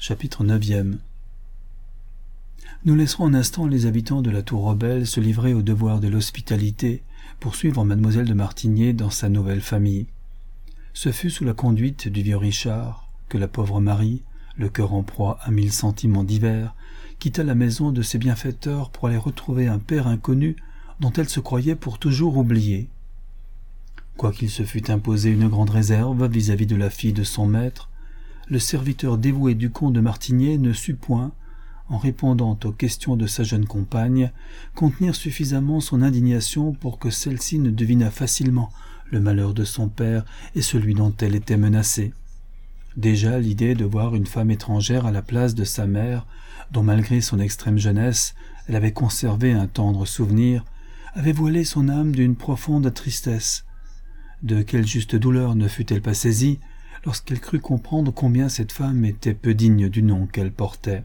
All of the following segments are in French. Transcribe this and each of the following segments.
Chapitre 9e. Nous laisserons un instant les habitants de la Tour Rebelle se livrer au devoir de l'hospitalité pour suivre mademoiselle de Martigné dans sa nouvelle famille. Ce fut sous la conduite du vieux Richard que la pauvre Marie, le cœur en proie à 1000 sentiments divers, quitta la maison de ses bienfaiteurs pour aller retrouver un père inconnu dont elle se croyait pour toujours oubliée. Quoiqu'il se fût imposé une grande réserve vis-à-vis de la fille de son maître, le serviteur dévoué du comte de Martigné ne sut point, en répondant aux questions de sa jeune compagne, contenir suffisamment son indignation pour que celle-ci ne devinât facilement le malheur de son père et celui dont elle était menacée. Déjà l'idée de voir une femme étrangère à la place de sa mère, dont malgré son extrême jeunesse, elle avait conservé un tendre souvenir, avait voilé son âme d'une profonde tristesse. De quelle juste douleur ne fut-elle pas saisie lorsqu'elle crut comprendre combien cette femme était peu digne du nom qu'elle portait.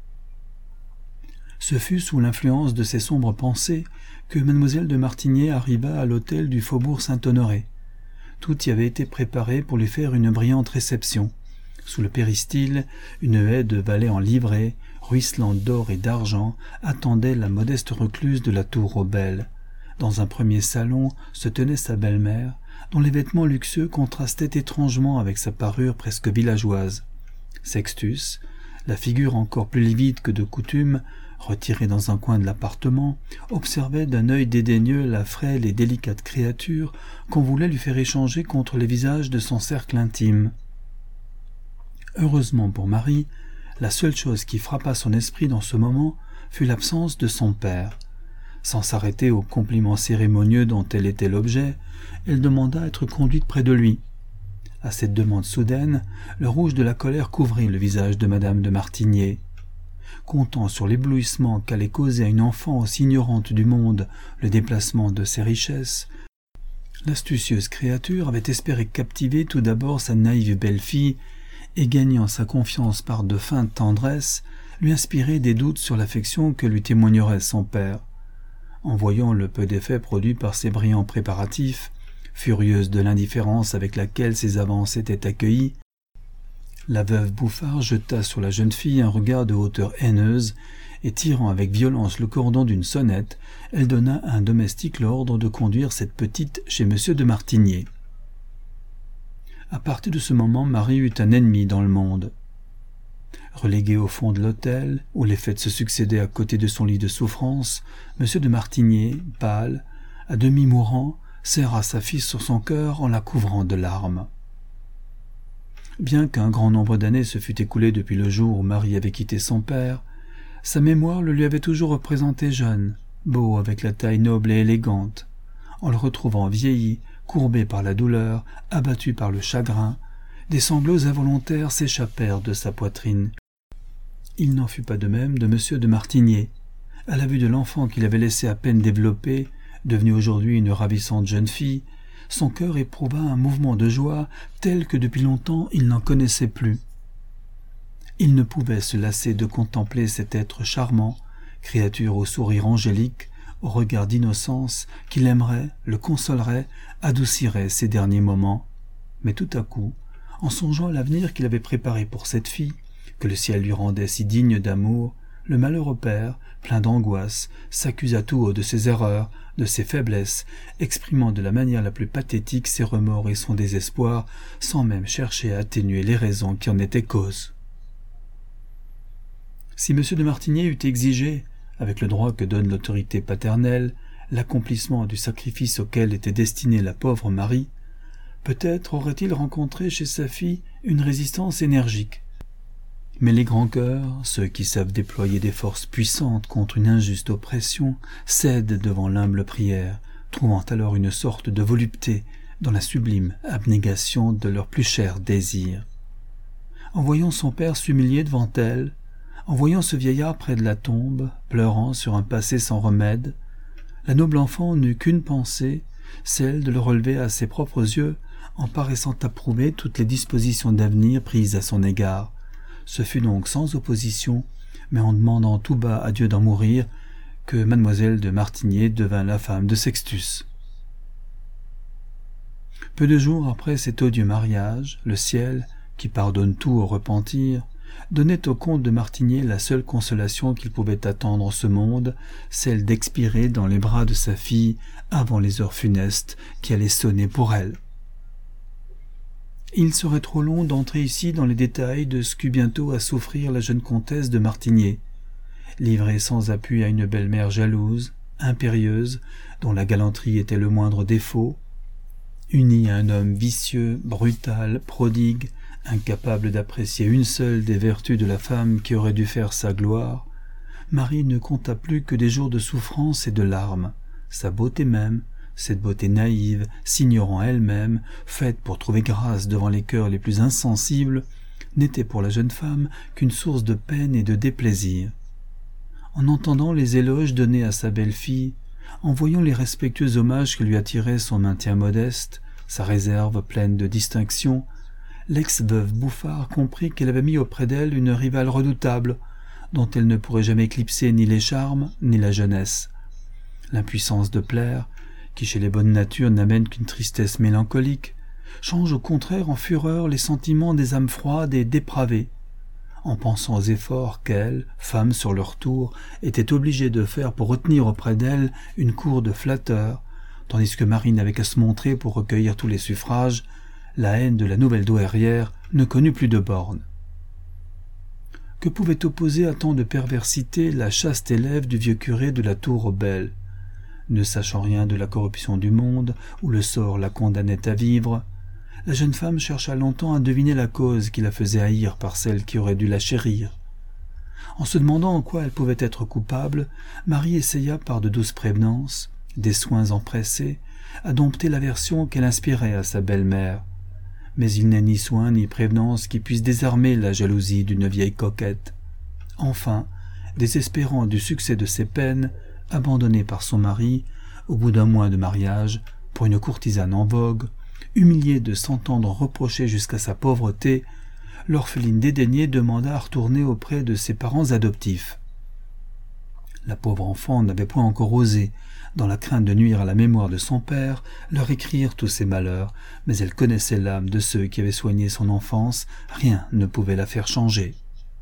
Ce fut sous l'influence de ces sombres pensées que mademoiselle de Martigné arriva à l'hôtel du faubourg Saint-Honoré. Tout y avait été préparé pour lui faire une brillante réception. Sous le péristyle, une haie de valets en livrée, ruisselant d'or et d'argent, attendait la modeste recluse de la Tour Rebelle. Dans un premier salon se tenait sa belle-mère, dont les vêtements luxueux contrastaient étrangement avec sa parure presque villageoise. Sextus, la figure encore plus livide que de coutume, retiré dans un coin de l'appartement, observait d'un œil dédaigneux la frêle et délicate créature qu'on voulait lui faire échanger contre les visages de son cercle intime. Heureusement pour Marie, la seule chose qui frappa son esprit dans ce moment fut l'absence de son père. Sans s'arrêter aux compliments cérémonieux dont elle était l'objet, elle demanda à être conduite près de lui. À cette demande soudaine, le rouge de la colère couvrit le visage de madame de Martigné. Comptant sur l'éblouissement qu'allait causer à une enfant aussi ignorante du monde le déplacement de ses richesses, l'astucieuse créature avait espéré captiver tout d'abord sa naïve belle-fille et, gagnant sa confiance par de feintes tendresses, lui inspirer des doutes sur l'affection que lui témoignerait son père. En voyant le peu d'effet produit par ces brillants préparatifs, furieuse de l'indifférence avec laquelle ses avances étaient accueillies, la veuve Bouffard jeta sur la jeune fille un regard de hauteur haineuse, et tirant avec violence le cordon d'une sonnette, elle donna à un domestique l'ordre de conduire cette petite chez monsieur de Martigné. À partir de ce moment, Marie eut un ennemi dans le monde. Relégué au fond de l'hôtel, où les fêtes se succédaient à côté de son lit de souffrance, monsieur de Martigné, pâle, à demi mourant, serra sa fille sur son cœur en la couvrant de larmes. Bien qu'un grand nombre d'années se fût écoulé depuis le jour où Marie avait quitté son père, sa mémoire le lui avait toujours représenté jeune, beau avec la taille noble et élégante. En le retrouvant vieilli, courbé par la douleur, abattu par le chagrin, des sanglots involontaires s'échappèrent de sa poitrine. Il n'en fut pas de même de monsieur de Martigné. À la vue de l'enfant qu'il avait laissé à peine développé, devenue aujourd'hui une ravissante jeune fille, son cœur éprouva un mouvement de joie tel que depuis longtemps il n'en connaissait plus. Il ne pouvait se lasser de contempler cet être charmant, créature au sourire angélique, au regard d'innocence, qui l'aimerait, le consolerait, adoucirait ses derniers moments. Mais tout à coup, en songeant à l'avenir qu'il avait préparé pour cette fille, que le ciel lui rendait si digne d'amour, le malheureux père, plein d'angoisse, s'accusa tout haut de ses erreurs, de ses faiblesses, exprimant de la manière la plus pathétique ses remords et son désespoir, sans même chercher à atténuer les raisons qui en étaient cause. Si M. de Martigné eût exigé, avec le droit que donne l'autorité paternelle, l'accomplissement du sacrifice auquel était destinée la pauvre Marie, peut-être aurait-il rencontré chez sa fille une résistance énergique. Mais les grands cœurs, ceux qui savent déployer des forces puissantes contre une injuste oppression, cèdent devant l'humble prière, trouvant alors une sorte de volupté dans la sublime abnégation de leurs plus chers désirs. En voyant son père s'humilier devant elle, en voyant ce vieillard près de la tombe, pleurant sur un passé sans remède, la noble enfant n'eut qu'une pensée, celle de le relever à ses propres yeux, en paraissant approuver toutes les dispositions d'avenir prises à son égard. Ce fut donc sans opposition, mais en demandant tout bas à Dieu d'en mourir, que mademoiselle de Martigné devint la femme de Sextus. Peu de jours après cet odieux mariage, le ciel, qui pardonne tout au repentir, donnait au comte de Martigné la seule consolation qu'il pouvait attendre en ce monde, celle d'expirer dans les bras de sa fille avant les heures funestes qui allaient sonner pour elle. Il serait trop long d'entrer ici dans les détails de ce qu'eut bientôt à souffrir la jeune comtesse de Martigné, livrée sans appui à une belle-mère jalouse, impérieuse, dont la galanterie était le moindre défaut, unie à un homme vicieux, brutal, prodigue, incapable d'apprécier une seule des vertus de la femme qui aurait dû faire sa gloire. Marie ne compta plus que des jours de souffrance et de larmes. Sa beauté même, cette beauté naïve, s'ignorant elle-même, faite pour trouver grâce devant les cœurs les plus insensibles, n'était pour la jeune femme qu'une source de peine et de déplaisir. En entendant les éloges donnés à sa belle-fille, en voyant les respectueux hommages que lui attirait son maintien modeste, sa réserve pleine de distinction, l'ex-veuve Bouffard comprit qu'elle avait mis auprès d'elle une rivale redoutable, dont elle ne pourrait jamais éclipser ni les charmes, ni la jeunesse. L'impuissance de plaire, qui chez les bonnes natures n'amène qu'une tristesse mélancolique, change au contraire en fureur les sentiments des âmes froides et dépravées. En pensant aux efforts qu'elle, femme sur leur tour, était obligée de faire pour retenir auprès d'elle une cour de flatteurs, tandis que Marie n'avait qu'à se montrer pour recueillir tous les suffrages, la haine de la nouvelle douairière ne connut plus de bornes. Que pouvait opposer à tant de perversité la chaste élève du vieux curé de la tour aux Belles? Ne sachant rien de la corruption du monde, où le sort la condamnait à vivre, la jeune femme chercha longtemps à deviner la cause qui la faisait haïr par celle qui aurait dû la chérir. En se demandant en quoi elle pouvait être coupable, Marie essaya par de douces prévenances, des soins empressés, à dompter l'aversion qu'elle inspirait à sa belle-mère. Mais il n'est ni soins ni prévenances qui puissent désarmer la jalousie d'une vieille coquette. Enfin, désespérant du succès de ses peines, abandonnée par son mari, au bout d'un mois de mariage, pour une courtisane en vogue, humiliée de s'entendre reprocher jusqu'à sa pauvreté, l'orpheline dédaignée demanda à retourner auprès de ses parents adoptifs. La pauvre enfant n'avait point encore osé, dans la crainte de nuire à la mémoire de son père, leur écrire tous ses malheurs, mais elle connaissait l'âme de ceux qui avaient soigné son enfance, rien ne pouvait la faire changer.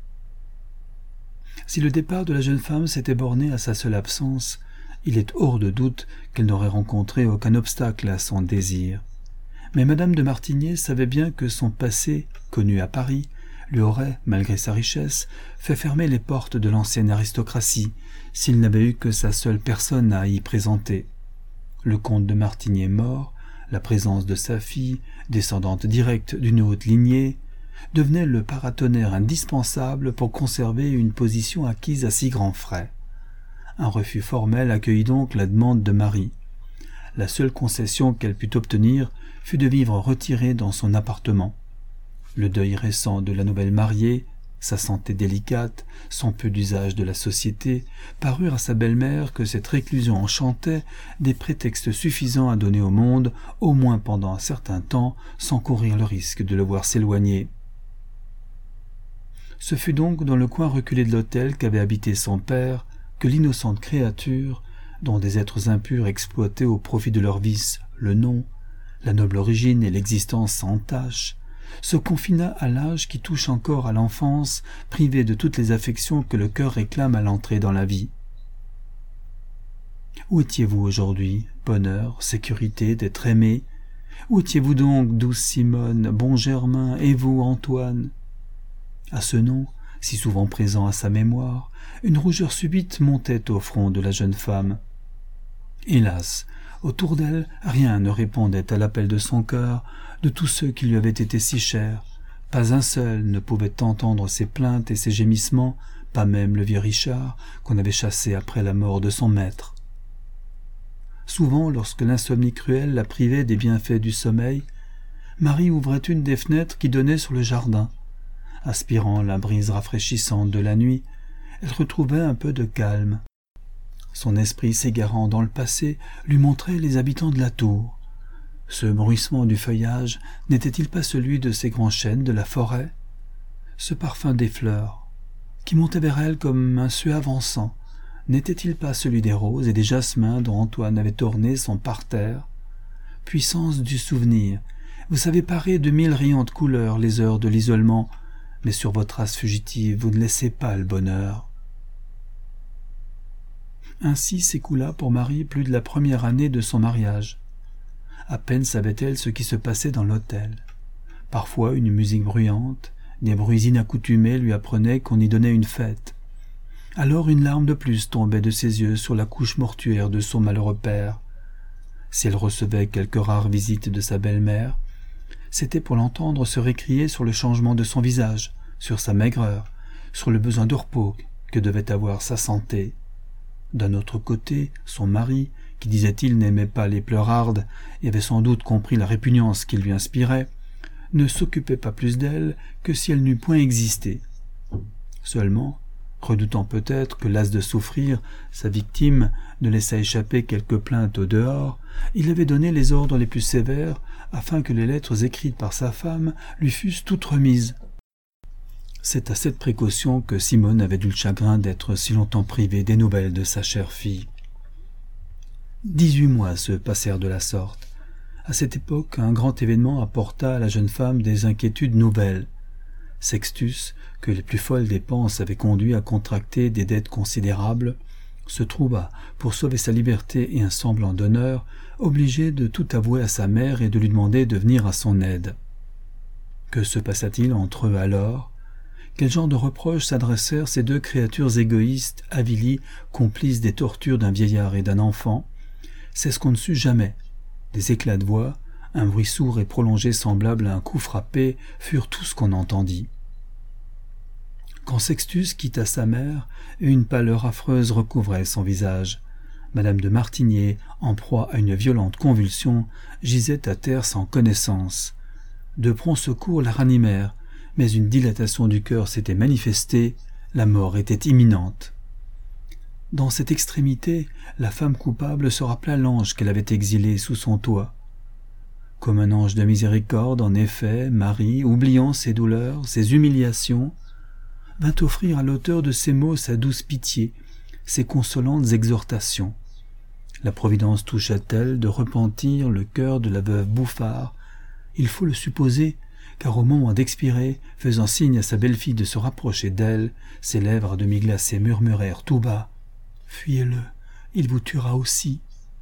Si le départ de la jeune femme s'était borné à sa seule absence, il est hors de doute qu'elle n'aurait rencontré aucun obstacle à son désir. Mais madame de Martigné savait bien que son passé, connu à Paris, lui aurait, malgré sa richesse, fait fermer les portes de l'ancienne aristocratie, s'il n'avait eu que sa seule personne à y présenter. Le comte de Martigné mort, la présence de sa fille, descendante directe d'une haute lignée, devenait le paratonnerre indispensable pour conserver une position acquise à si grands frais. Un refus formel accueillit donc la demande de Marie. La seule concession qu'elle put obtenir fut de vivre retirée dans son appartement. Le deuil récent de la nouvelle mariée, sa santé délicate, son peu d'usage de la société, parurent à sa belle-mère que cette réclusion enchantait des prétextes suffisants à donner au monde, au moins pendant un certain temps, sans courir le risque de le voir s'éloigner. Ce fut donc dans le coin reculé de l'hôtel qu'avait habité son père que l'innocente créature, dont des êtres impurs exploitaient au profit de leurs vices le nom, la noble origine et l'existence sans tache, se confina à l'âge qui touche encore à l'enfance, privé de toutes les affections que le cœur réclame à l'entrée dans la vie. Où étiez-vous aujourd'hui, bonheur, sécurité d'être aimé? Où étiez-vous donc, douce Simone, bon Germain, et vous, Antoine? À ce nom, si souvent présent à sa mémoire, une rougeur subite montait au front de la jeune femme. Hélas, autour d'elle, rien ne répondait à l'appel de son cœur, de tous ceux qui lui avaient été si chers. Pas un seul ne pouvait entendre ses plaintes et ses gémissements, pas même le vieux Richard, qu'on avait chassé après la mort de son maître. Souvent, lorsque l'insomnie cruelle la privait des bienfaits du sommeil, Marie ouvrait une des fenêtres qui donnaient sur le jardin. Aspirant la brise rafraîchissante de la nuit, elle retrouvait un peu de calme. Son esprit s'égarant dans le passé lui montrait les habitants de la tour. Ce bruissement du feuillage n'était-il pas celui de ces grands chênes de la forêt? Ce parfum des fleurs, qui montait vers elle comme un suave encens, n'était-il pas celui des roses et des jasmins dont Antoine avait orné son parterre? Puissance du souvenir, vous savez parer de 1000 riantes couleurs les heures de l'isolement, mais sur vos traces fugitives, vous ne laissez pas le bonheur. » Ainsi s'écoula pour Marie plus de la première année de son mariage. À peine savait-elle ce qui se passait dans l'hôtel. Parfois une musique bruyante, des bruits inaccoutumés lui apprenaient qu'on y donnait une fête. Alors une larme de plus tombait de ses yeux sur la couche mortuaire de son malheureux père. Si elle recevait quelques rares visites de sa belle-mère, c'était pour l'entendre se récrier sur le changement de son visage, sur sa maigreur, sur le besoin de repos que devait avoir sa santé. D'un autre côté, son mari, qui disait-il n'aimait pas les pleurardes et avait sans doute compris la répugnance qu'il lui inspirait, ne s'occupait pas plus d'elle que si elle n'eût point existé. Seulement, redoutant peut-être que, las de souffrir, sa victime ne laissât échapper quelques plaintes au dehors, il avait donné les ordres les plus sévères afin que les lettres écrites par sa femme lui fussent toutes remises. C'est à cette précaution que Simone avait eu le chagrin d'être si longtemps privée des nouvelles de sa chère fille. 18 mois se passèrent de la sorte. À cette époque, un grand événement apporta à la jeune femme des inquiétudes nouvelles. Sextus, que les plus folles dépenses avaient conduit à contracter des dettes considérables, se trouva, pour sauver sa liberté et un semblant d'honneur, obligé de tout avouer à sa mère et de lui demander de venir à son aide. Que se passa-t-il entre eux alors ? Quel genre de reproches s'adressèrent ces deux créatures égoïstes, avilies, complices des tortures d'un vieillard et d'un enfant ? C'est ce qu'on ne sut jamais. Des éclats de voix, un bruit sourd et prolongé semblable à un coup frappé, furent tout ce qu'on entendit. Quand Sextus quitta sa mère, une pâleur affreuse recouvrait son visage. Madame de Martigné, en proie à une violente convulsion, gisait à terre sans connaissance. De prompts secours la ranimèrent, mais une dilatation du cœur s'était manifestée, la mort était imminente. Dans cette extrémité, la femme coupable se rappela l'ange qu'elle avait exilé sous son toit. Comme un ange de miséricorde, en effet, Marie, oubliant ses douleurs, ses humiliations, vint offrir à l'auteur de ces mots sa douce pitié, ses consolantes exhortations. La Providence toucha-t-elle de repentir le cœur de la veuve Bouffard? Il faut le supposer, car au moment d'expirer, faisant signe à sa belle-fille de se rapprocher d'elle, ses lèvres à demi glacées murmurèrent tout bas « Fuyez-le, il vous tuera aussi ».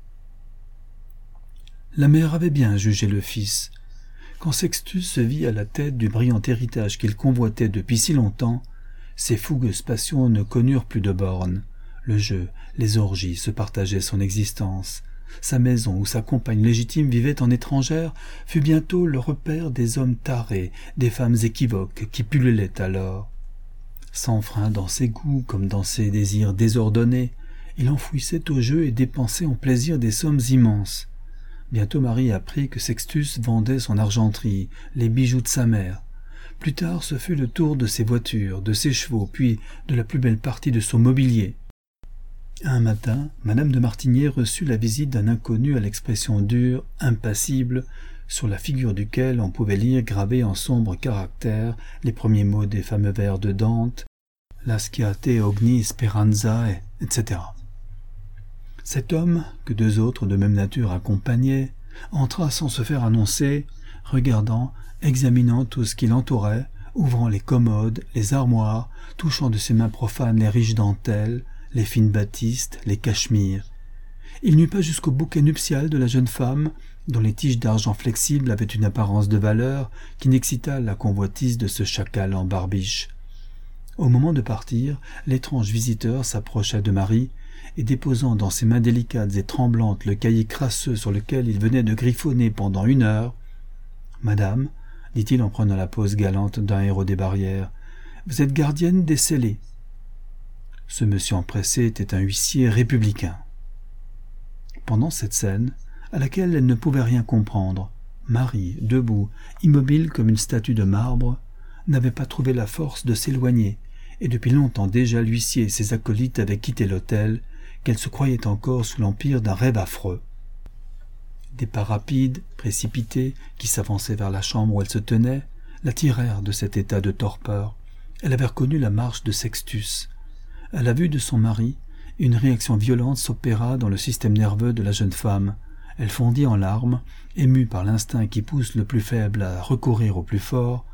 La mère avait bien jugé le fils. Quand Sextus se vit à la tête du brillant héritage qu'il convoitait depuis si longtemps, ses fougueuses passions ne connurent plus de bornes. Le jeu, les orgies se partageaient son existence. Sa maison où sa compagne légitime vivait en étrangère fut bientôt le repère des hommes tarés, des femmes équivoques qui pullulaient alors. Sans frein dans ses goûts comme dans ses désirs désordonnés, il enfouissait au jeu et dépensait en plaisir des sommes immenses. Bientôt Marie apprit que Sextus vendait son argenterie, les bijoux de sa mère. Plus tard, ce fut le tour de ses voitures, de ses chevaux, puis de la plus belle partie de son mobilier. Un matin, Madame de Martigné reçut la visite d'un inconnu à l'expression dure, impassible, sur la figure duquel on pouvait lire gravés en sombres caractères les premiers mots des fameux vers de Dante, « Lasciate ogni speranzae », etc. Cet homme, que deux autres de même nature accompagnaient, entra sans se faire annoncer, regardant, examinant tout ce qui l'entourait, ouvrant les commodes, les armoires, touchant de ses mains profanes les riches dentelles, les fines battistes, les cachemires. Il n'eut pas jusqu'au bouquet nuptial de la jeune femme, dont les tiges d'argent flexible avaient une apparence de valeur qui n'excita la convoitise de ce chacal en barbiche. Au moment de partir, l'étrange visiteur s'approcha de Marie, et déposant dans ses mains délicates et tremblantes le cahier crasseux sur lequel il venait de griffonner pendant 1 heure, « Madame, dit-il en prenant la pose galante d'un héros des barrières, vous êtes gardienne des scellés. » Ce monsieur empressé était un huissier républicain. Pendant cette scène, à laquelle elle ne pouvait rien comprendre, Marie, debout, immobile comme une statue de marbre, n'avait pas trouvé la force de s'éloigner, et depuis longtemps déjà l'huissier et ses acolytes avaient quitté l'hôtel, qu'elle se croyait encore sous l'empire d'un rêve affreux. Des pas rapides, précipités, qui s'avançaient vers la chambre où elle se tenait, la tirèrent de cet état de torpeur. Elle avait reconnu la marche de Sextus. À la vue de son mari, une réaction violente s'opéra dans le système nerveux de la jeune femme. Elle fondit en larmes, émue par l'instinct qui pousse le plus faible à recourir au plus fort.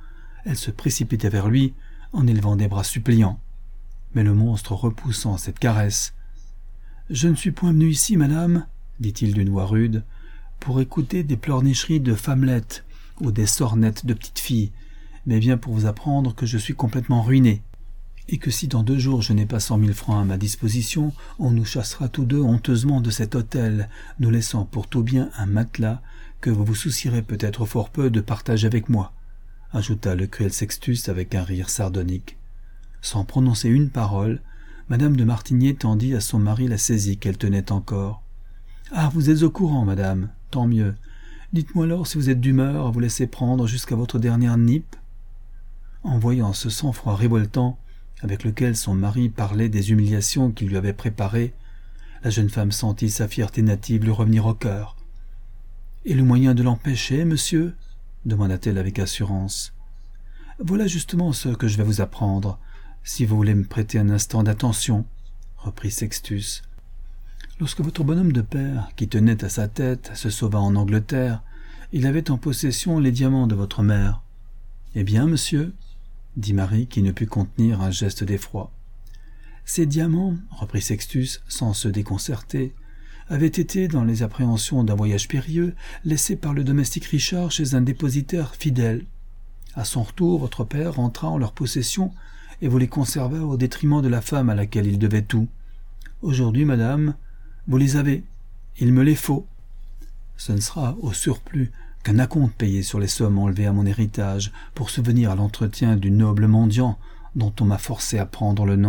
Elle se précipitait vers lui en élevant des bras suppliants. Mais le monstre repoussant cette caresse. « Je ne suis point venu ici, madame, dit-il d'une voix rude, pour écouter des pleurnicheries de femmelettes ou des sornettes de petites filles, mais bien pour vous apprendre que je suis complètement ruiné, et que si dans 2 jours je n'ai pas 100 000 francs à ma disposition, on nous chassera tous deux honteusement de cet hôtel, nous laissant pour tout bien un matelas que vous vous soucierez peut-être fort peu de partager avec moi, ajouta le cruel Sextus avec un rire sardonique. Sans prononcer une parole, madame de Martigné tendit à son mari la saisie qu'elle tenait encore. « Ah, vous êtes au courant, madame, tant mieux. Dites-moi alors si vous êtes d'humeur à vous laisser prendre jusqu'à votre dernière nippe. » En voyant ce sang-froid révoltant, avec lequel son mari parlait des humiliations qu'il lui avait préparées, la jeune femme sentit sa fierté native lui revenir au cœur. « Et le moyen de l'empêcher, monsieur ?» demanda-t-elle avec assurance. « Voilà justement ce que je vais vous apprendre, si vous voulez me prêter un instant d'attention, » reprit Sextus. « Lorsque votre bonhomme de père, qui tenait à sa tête, se sauva en Angleterre, il avait en possession les diamants de votre mère. »« Eh bien, monsieur ?» dit Marie, qui ne put contenir un geste d'effroi. « Ces diamants, reprit Sextus, sans se déconcerter, avaient été, dans les appréhensions d'un voyage périlleux, laissés par le domestique Richard chez un dépositaire fidèle. À son retour, votre père rentra en leur possession et vous les conserva au détriment de la femme à laquelle il devait tout. Aujourd'hui, madame, vous les avez. Il me les faut. Ce ne sera, au surplus, qu'un acompte payé sur les sommes enlevées à mon héritage pour subvenir à l'entretien du noble mendiant dont on m'a forcé à prendre le nom. »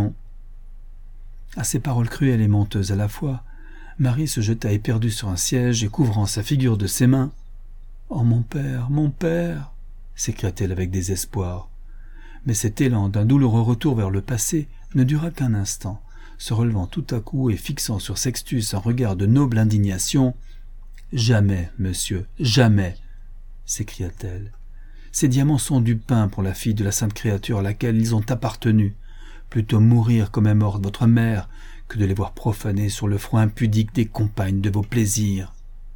À ces paroles cruelles et menteuses à la fois, Marie se jeta éperdue sur un siège et couvrant sa figure de ses mains. « Oh, mon père, s'écria-t-elle avec désespoir. Mais cet élan d'un douloureux retour vers le passé ne dura qu'un instant. Se relevant tout à coup et fixant sur Sextus un regard de noble indignation, « Jamais, monsieur, jamais !» s'écria-t-elle. « Ces diamants sont du pain pour la fille de la sainte créature à laquelle ils ont appartenu. Plutôt mourir comme est morte votre mère que de les voir profanés sur le front impudique des compagnes de vos plaisirs. »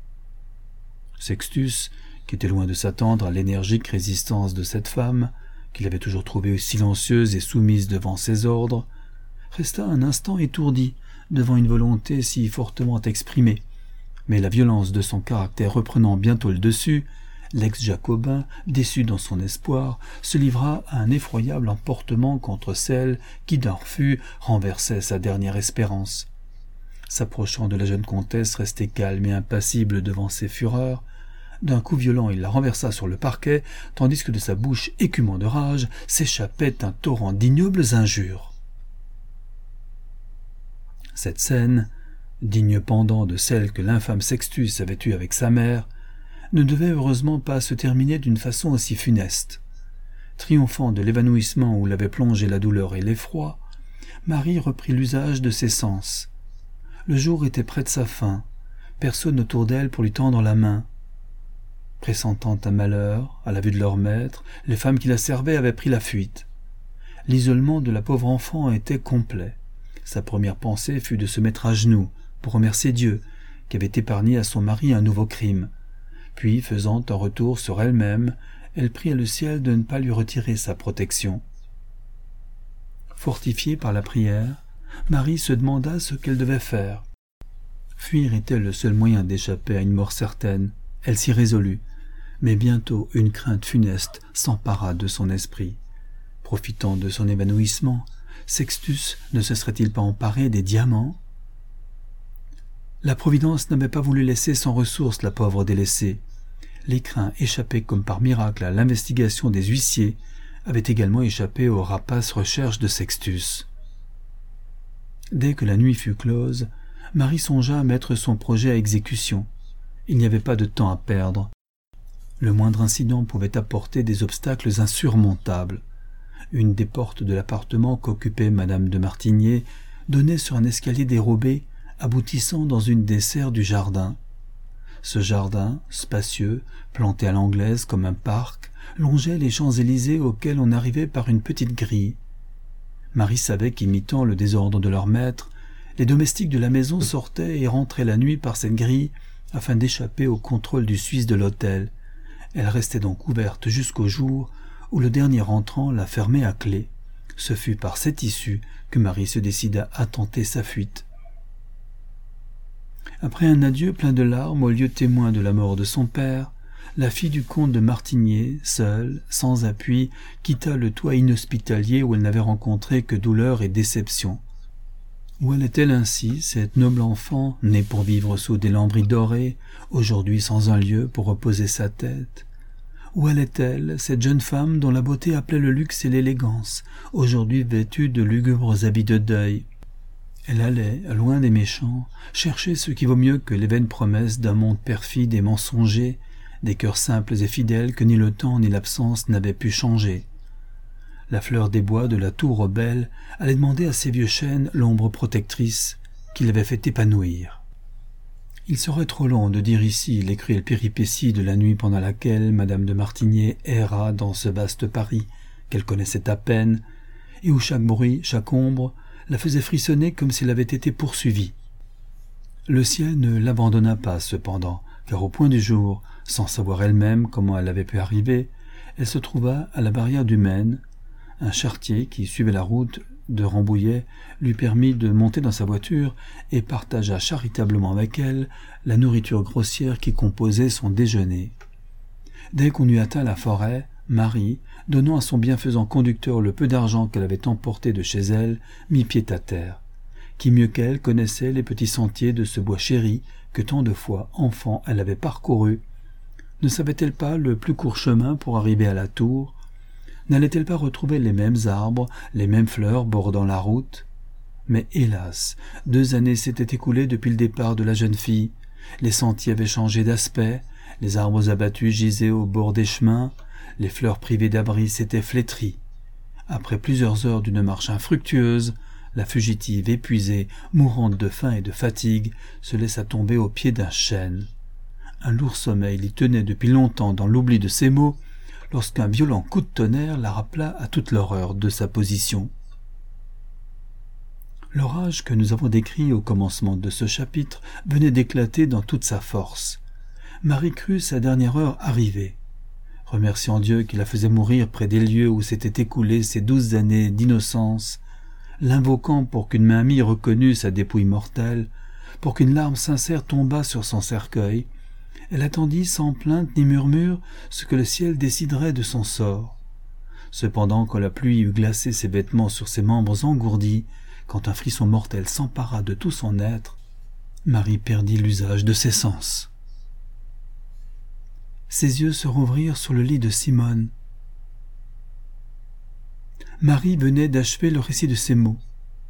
Sextus, qui était loin de s'attendre à l'énergique résistance de cette femme, qu'il avait toujours trouvée silencieuse et soumise devant ses ordres, resta un instant étourdi devant une volonté si fortement exprimée, mais la violence de son caractère reprenant bientôt le dessus, l'ex-jacobin, déçu dans son espoir, se livra à un effroyable emportement contre celle qui, d'un refus, renversait sa dernière espérance. S'approchant de la jeune comtesse restée calme et impassible devant ses fureurs, d'un coup violent il la renversa sur le parquet, tandis que de sa bouche écumant de rage s'échappait un torrent d'ignobles injures. Cette scène, digne pendant de celle que l'infâme Sextus avait eue avec sa mère, ne devait heureusement pas se terminer d'une façon aussi funeste. Triomphant de l'évanouissement où l'avaient plongé la douleur et l'effroi, Marie reprit l'usage de ses sens. Le jour était près de sa fin, personne autour d'elle pour lui tendre la main. Pressentant un malheur, à la vue de leur maître, les femmes qui la servaient avaient pris la fuite. L'isolement de la pauvre enfant était complet. Sa première pensée fut de se mettre à genoux pour remercier Dieu, qui avait épargné à son mari un nouveau crime. Puis, faisant un retour sur elle-même, elle pria le ciel de ne pas lui retirer sa protection. Fortifiée par la prière, Marie se demanda ce qu'elle devait faire. Fuir était le seul moyen d'échapper à une mort certaine. Elle s'y résolut, mais bientôt une crainte funeste s'empara de son esprit. Profitant de son évanouissement, Sextus ne se serait-il pas emparé des diamants? La Providence n'avait pas voulu laisser sans ressources la pauvre délaissée. L'écrin, échappé comme par miracle à l'investigation des huissiers, avait également échappé aux rapaces recherches de Sextus. Dès que la nuit fut close, Marie songea à mettre son projet à exécution. Il n'y avait pas de temps à perdre. Le moindre incident pouvait apporter des obstacles insurmontables. Une des portes de l'appartement qu'occupait madame de Martigné donnait sur un escalier dérobé aboutissant dans une des serres du jardin. Ce jardin, spacieux, planté à l'anglaise comme un parc, longeait les Champs-Élysées auxquels on arrivait par une petite grille. Marie savait qu'imitant le désordre de leur maître, les domestiques de la maison sortaient et rentraient la nuit par cette grille afin d'échapper au contrôle du Suisse de l'hôtel. Elle restait donc ouverte jusqu'au jour où le dernier entrant la fermait à clé. Ce fut par cette issue que Marie se décida à tenter sa fuite. Après un adieu plein de larmes au lieu témoin de la mort de son père, la fille du comte de Martigné, seule, sans appui, quitta le toit inhospitalier où elle n'avait rencontré que douleur et déception. Où allait-elle ainsi, cette noble enfant, née pour vivre sous des lambris dorés, aujourd'hui sans un lieu pour reposer sa tête? Où allait-elle, cette jeune femme dont la beauté appelait le luxe et l'élégance, aujourd'hui vêtue de lugubres habits de deuil? Elle allait, loin des méchants, chercher ce qui vaut mieux que les vaines promesses d'un monde perfide et mensonger, des cœurs simples et fidèles que ni le temps ni l'absence n'avaient pu changer. La fleur des bois de la tour aux belles allait demander à ces vieux chênes l'ombre protectrice qui l'avait fait épanouir. Il serait trop long de dire ici les cruelles péripéties de la nuit pendant laquelle madame de Martigné erra dans ce vaste Paris qu'elle connaissait à peine, et où chaque bruit, chaque ombre, la faisait frissonner comme s'il avait été poursuivi. Le ciel ne l'abandonna pas, cependant, car au point du jour, sans savoir elle-même comment elle avait pu arriver, elle se trouva à la barrière du Maine. Un charretier qui suivait la route de Rambouillet lui permit de monter dans sa voiture et partagea charitablement avec elle la nourriture grossière qui composait son déjeuner. Dès qu'on eut atteint la forêt, Marie, donnant à son bienfaisant conducteur le peu d'argent qu'elle avait emporté de chez elle, mit pied à terre. Qui mieux qu'elle connaissait les petits sentiers de ce bois chéri que tant de fois, enfant, elle avait parcouru? Ne savait-elle pas le plus court chemin pour arriver à la tour? N'allait-elle pas retrouver les mêmes arbres, les mêmes fleurs bordant la route? Mais hélas, 2 années s'étaient écoulées depuis le départ de la jeune fille. Les sentiers avaient changé d'aspect, les arbres abattus gisaient au bord des chemins, les fleurs privées d'abri s'étaient flétries. Après plusieurs heures d'une marche infructueuse, la fugitive, épuisée, mourante de faim et de fatigue, se laissa tomber au pied d'un chêne. Un lourd sommeil l'y tenait depuis longtemps dans l'oubli de ses maux, lorsqu'un violent coup de tonnerre la rappela à toute l'horreur de sa position. L'orage que nous avons décrit au commencement de ce chapitre venait d'éclater dans toute sa force. Marie crut sa dernière heure arrivée. Remerciant Dieu qui la faisait mourir près des lieux où s'étaient écoulées ces 12 années d'innocence, l'invoquant pour qu'une main amie reconnût sa dépouille mortelle, pour qu'une larme sincère tombât sur son cercueil, elle attendit sans plainte ni murmure ce que le ciel déciderait de son sort. Cependant, quand la pluie eut glacé ses vêtements sur ses membres engourdis, quand un frisson mortel s'empara de tout son être, Marie perdit l'usage de ses sens. Ses yeux se rouvrirent sur le lit de Simone. Marie venait d'achever le récit de ces mots.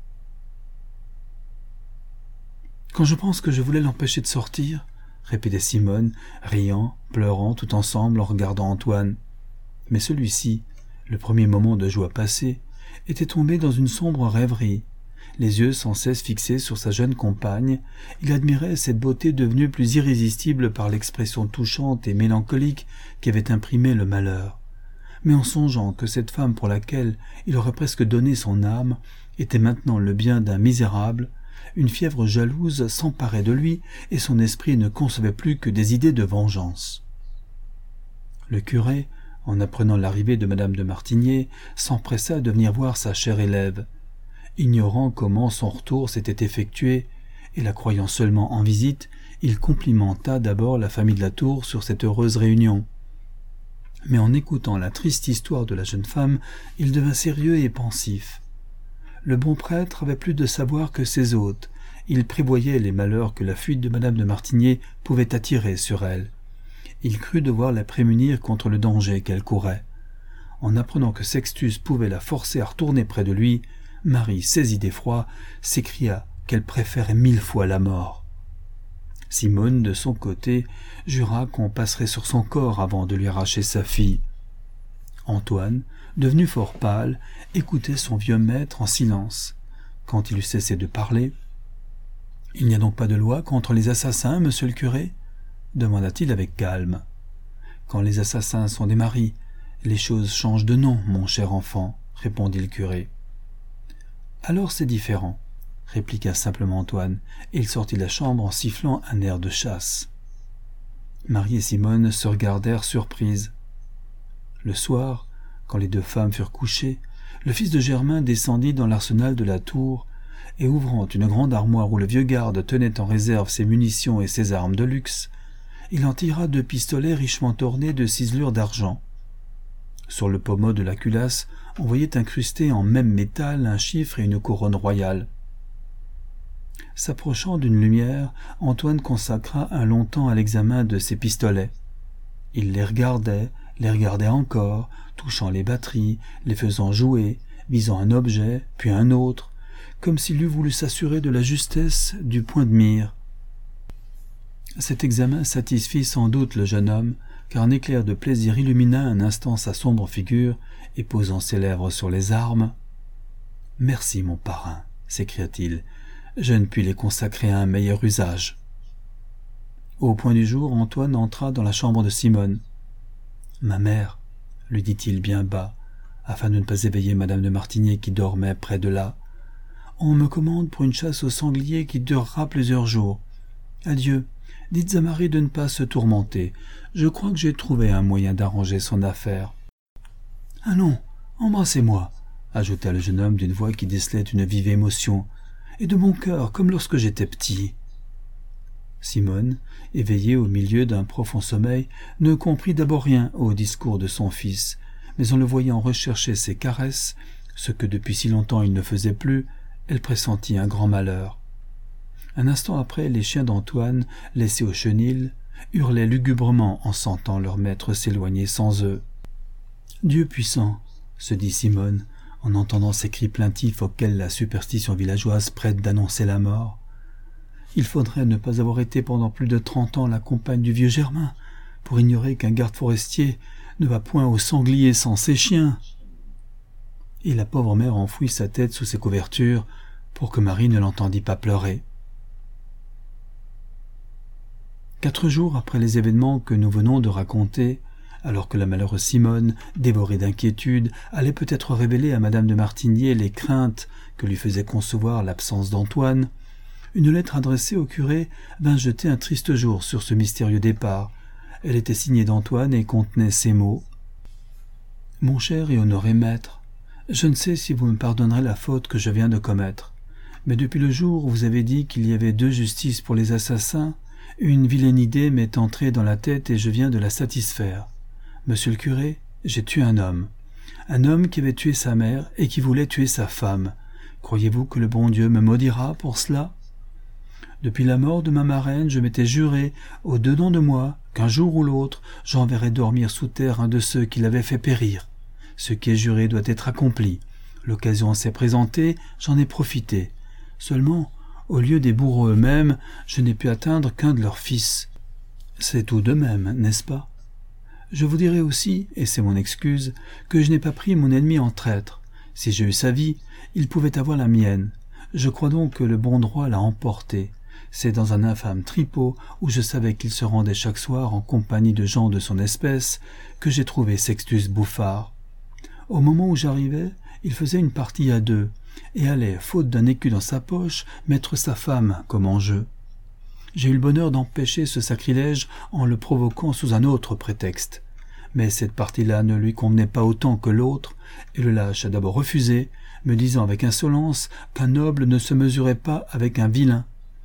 « Quand je pense que je voulais l'empêcher de sortir, » répétait Simone, riant, pleurant tout ensemble en regardant Antoine. Mais celui-ci, le premier moment de joie passé, était tombé dans une sombre rêverie. Les yeux sans cesse fixés sur sa jeune compagne, il admirait cette beauté devenue plus irrésistible par l'expression touchante et mélancolique qui avait imprimé le malheur. Mais en songeant que cette femme pour laquelle il aurait presque donné son âme était maintenant le bien d'un misérable, une fièvre jalouse s'emparait de lui et son esprit ne concevait plus que des idées de vengeance. Le curé, en apprenant l'arrivée de madame de Martigné, s'empressa de venir voir sa chère élève. Ignorant comment son retour s'était effectué, et la croyant seulement en visite, il complimenta d'abord la famille de la tour sur cette heureuse réunion. Mais en écoutant la triste histoire de la jeune femme, il devint sérieux et pensif. Le bon prêtre avait plus de savoir que ses hôtes. Il prévoyait les malheurs que la fuite de madame de Martigné pouvait attirer sur elle. Il crut devoir la prémunir contre le danger qu'elle courait. En apprenant que Sextus pouvait la forcer à retourner près de lui, Marie, saisie d'effroi, s'écria qu'elle préférait 1000 fois la mort. Simone, de son côté, jura qu'on passerait sur son corps avant de lui arracher sa fille. Antoine, devenu fort pâle, écoutait son vieux maître en silence. Quand il eut cessé de parler, « Il n'y a donc pas de loi contre les assassins, monsieur le curé ?» demanda-t-il avec calme. « Quand les assassins sont des maris, les choses changent de nom, mon cher enfant, » répondit le curé. « Alors c'est différent, » répliqua simplement Antoine, et il sortit de la chambre en sifflant un air de chasse. Marie et Simone se regardèrent surprises. Le soir, Quand les deux femmes furent couchées, le fils de Germain descendit dans l'arsenal de la tour, et ouvrant une grande armoire où le vieux garde tenait en réserve ses munitions et ses armes de luxe, il en tira 2 pistolets richement ornés de ciselures d'argent. Sur le pommeau de la culasse, on voyait incrusté en même métal un chiffre et une couronne royale. S'approchant d'une lumière, Antoine consacra un long temps à l'examen de ces pistolets. Il les regardait encore, touchant les batteries, les faisant jouer, visant un objet, puis un autre, comme s'il eût voulu s'assurer de la justesse du point de mire. Cet examen satisfit sans doute le jeune homme, car un éclair de plaisir illumina un instant sa sombre figure, et posant ses lèvres sur les armes. « Merci, mon parrain, s'écria-t-il, je ne puis les consacrer à un meilleur usage. » Au point du jour, Antoine entra dans la chambre de Simone. « Ma mère, lui dit-il bien bas, afin de ne pas éveiller madame de Martigny qui dormait près de là, on me commande pour une chasse au sanglier qui durera plusieurs jours. Adieu, dites à Marie de ne pas se tourmenter, je crois que j'ai trouvé un moyen d'arranger son affaire. »« Allons, embrassez-moi, » ajouta le jeune homme d'une voix qui décelait une vive émotion, « et de bon cœur, comme lorsque j'étais petit. » Simone, éveillée au milieu d'un profond sommeil, ne comprit d'abord rien au discours de son fils, mais en le voyant rechercher ses caresses, ce que depuis si longtemps il ne faisait plus, elle pressentit un grand malheur. Un instant après, les chiens d'Antoine, laissés au chenil, hurlaient lugubrement en sentant leur maître s'éloigner sans eux. « Dieu puissant !» se dit Simone, en entendant ces cris plaintifs auxquels la superstition villageoise prête d'annoncer la mort. « Il faudrait ne pas avoir été pendant plus de 30 ans la compagne du vieux Germain, pour ignorer qu'un garde forestier ne va point au sanglier sans ses chiens. » Et la pauvre mère enfouit sa tête sous ses couvertures pour que Marie ne l'entendît pas pleurer. 4 jours après les événements que nous venons de raconter, alors que la malheureuse Simone, dévorée d'inquiétude, allait peut-être révéler à madame de Martigny les craintes que lui faisait concevoir l'absence d'Antoine, une lettre adressée au curé vint jeter un triste jour sur ce mystérieux départ. Elle était signée d'Antoine et contenait ces mots. « Mon cher et honoré maître, je ne sais si vous me pardonnerez la faute que je viens de commettre, mais depuis le jour où vous avez dit qu'il y avait 2 justices pour les assassins, une vilaine idée m'est entrée dans la tête et je viens de la satisfaire. Monsieur le curé, j'ai tué un homme qui avait tué sa mère et qui voulait tuer sa femme. Croyez-vous que le bon Dieu me maudira pour cela ? Depuis la mort de ma marraine, je m'étais juré, au-dedans de moi, qu'un jour ou l'autre, j'enverrais dormir sous terre un de ceux qui l'avaient fait périr. Ce qui est juré doit être accompli. L'occasion s'est présentée, j'en ai profité. Seulement, au lieu des bourreaux eux-mêmes, je n'ai pu atteindre qu'un de leurs fils. C'est tout de même, n'est-ce pas ? Je vous dirai aussi, et c'est mon excuse, que je n'ai pas pris mon ennemi en traître. Si j'ai eu sa vie, il pouvait avoir la mienne. Je crois donc que le bon droit l'a emporté. C'est dans un infâme tripot où je savais qu'il se rendait chaque soir en compagnie de gens de son espèce que j'ai trouvé Sextus Bouffard. Au moment où j'arrivais, il faisait une partie à 2 et allait, faute d'un écu dans sa poche, mettre sa femme comme en jeu. J'ai eu le bonheur d'empêcher ce sacrilège en le provoquant sous un autre prétexte. Mais cette partie-là ne lui convenait pas autant que l'autre, et le lâche a d'abord refusé, me disant avec insolence qu'un noble ne se mesurait pas avec un vilain.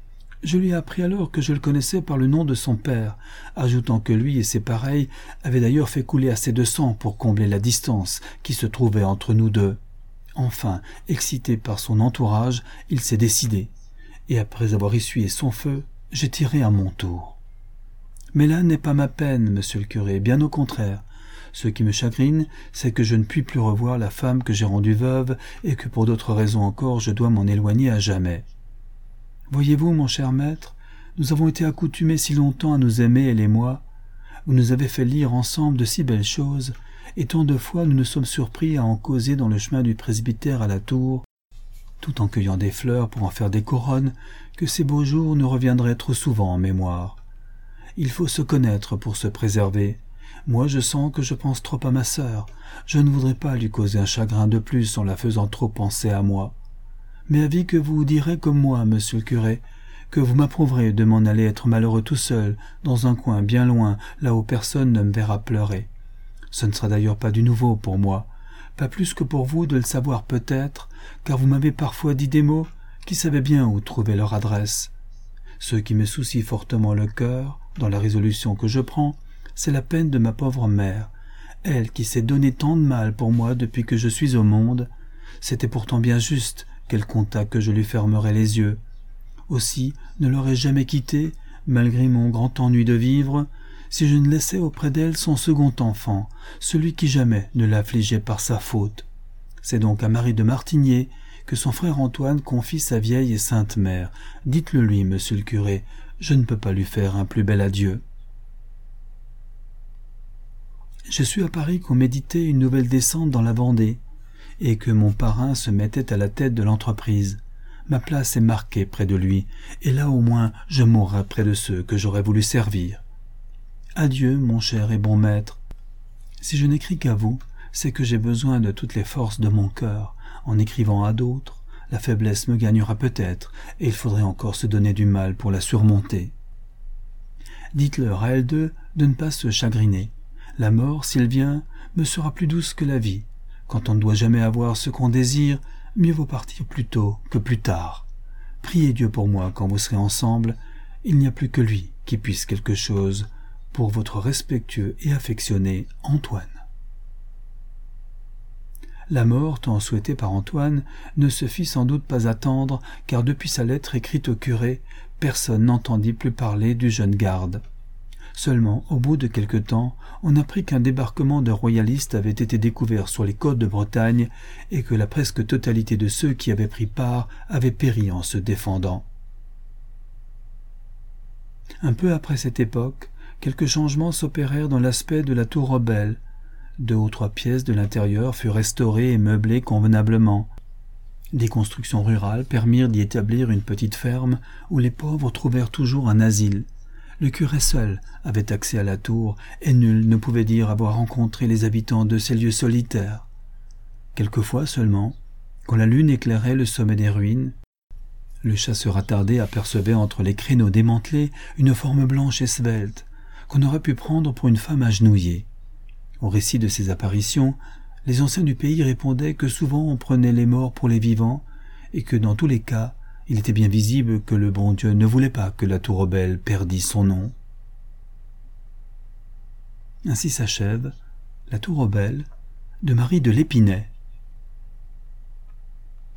Je lui ai appris alors que je le connaissais par le nom de son père, ajoutant que lui et ses pareils avaient d'ailleurs fait couler assez de sang pour combler la distance qui se trouvait entre nous deux. Enfin, excité par son entourage, il s'est décidé, et après avoir essuyé son feu, j'ai tiré à mon tour. Mais là n'est pas ma peine, monsieur le curé, bien au contraire. Ce qui me chagrine, c'est que je ne puis plus revoir la femme que j'ai rendue veuve et que pour d'autres raisons encore je dois m'en éloigner à jamais. Voyez-vous, mon cher maître, nous avons été accoutumés si longtemps à nous aimer, elle et moi. Vous nous avez fait lire ensemble de si belles choses, et tant de fois nous nous sommes surpris à en causer dans le chemin du presbytère à la tour, tout en cueillant des fleurs pour en faire des couronnes, que ces beaux jours nous reviendraient trop souvent en mémoire. Il faut se connaître pour se préserver. Moi, je sens que je pense trop à ma sœur. Je ne voudrais pas lui causer un chagrin de plus en la faisant trop penser à moi. Mais avis que vous direz comme moi, monsieur le curé, que vous m'approuverez de m'en aller être malheureux tout seul, dans un coin bien loin, là où personne ne me verra pleurer. Ce ne sera d'ailleurs pas du nouveau pour moi. pas plus que pour vous de le savoir peut-être, car vous m'avez parfois dit des mots qui savaient bien où trouver leur adresse. Ce qui me soucie fortement le cœur, dans la résolution que je prends, c'est la peine de ma pauvre mère, elle qui s'est donné tant de mal pour moi depuis que je suis au monde. C'était pourtant bien juste qu'elle compta que je lui fermerais les yeux. Aussi ne l'aurais-je jamais quittée, malgré mon grand ennui de vivre, si je ne laissais auprès d'elle son second enfant, celui qui jamais ne l'affligeait par sa faute. C'est donc à Marie de Martigné que son frère Antoine confie sa vieille et sainte mère. Dites-le lui, monsieur le curé, je ne peux pas lui faire un plus bel adieu. Je suis à Paris qu'on méditait une nouvelle descente dans la Vendée, et que mon parrain se mettait à la tête de l'entreprise. Ma place est marquée près de lui, et là au moins je mourrai près de ceux que j'aurais voulu servir. Adieu, mon cher et bon maître. Si je n'écris qu'à vous, c'est que j'ai besoin de toutes les forces de mon cœur. En écrivant à d'autres, la faiblesse me gagnera peut-être, et il faudrait encore se donner du mal pour la surmonter. Dites-leur à elles deux de ne pas se chagriner. La mort, s'il vient, me sera plus douce que la vie. Quand on ne doit jamais avoir ce qu'on désire, mieux vaut partir plus tôt que plus tard. Priez Dieu pour moi quand vous serez ensemble. Il n'y a plus que lui qui puisse quelque chose. Pour votre respectueux et affectionné Antoine. La mort, tant souhaitée par Antoine, ne se fit sans doute pas attendre, car depuis sa lettre écrite au curé, personne n'entendit plus parler du jeune garde. Seulement, au bout de quelque temps, on apprit qu'un débarquement de royalistes avait été découvert sur les côtes de Bretagne et que la presque totalité de ceux qui avaient pris part avaient péri en se défendant. Un peu après cette époque, quelques changements s'opérèrent dans l'aspect de la tour Rebelle. 2 ou 3 pièces de l'intérieur furent restaurées et meublées convenablement. Des constructions rurales permirent d'y établir une petite ferme où les pauvres trouvèrent toujours un asile. Le curé seul avait accès à la tour et nul ne pouvait dire avoir rencontré les habitants de ces lieux solitaires. Quelquefois seulement, quand la lune éclairait le sommet des ruines, le chasseur attardé apercevait entre les créneaux démantelés une forme blanche et svelte, qu'on aurait pu prendre pour une femme agenouillée. Au récit de ces apparitions, les anciens du pays répondaient que souvent on prenait les morts pour les vivants, et que dans tous les cas, il était bien visible que le bon Dieu ne voulait pas que la tour Rebelle perdît son nom. Ainsi s'achève la tour Rebelle de Marie de l'Épinay.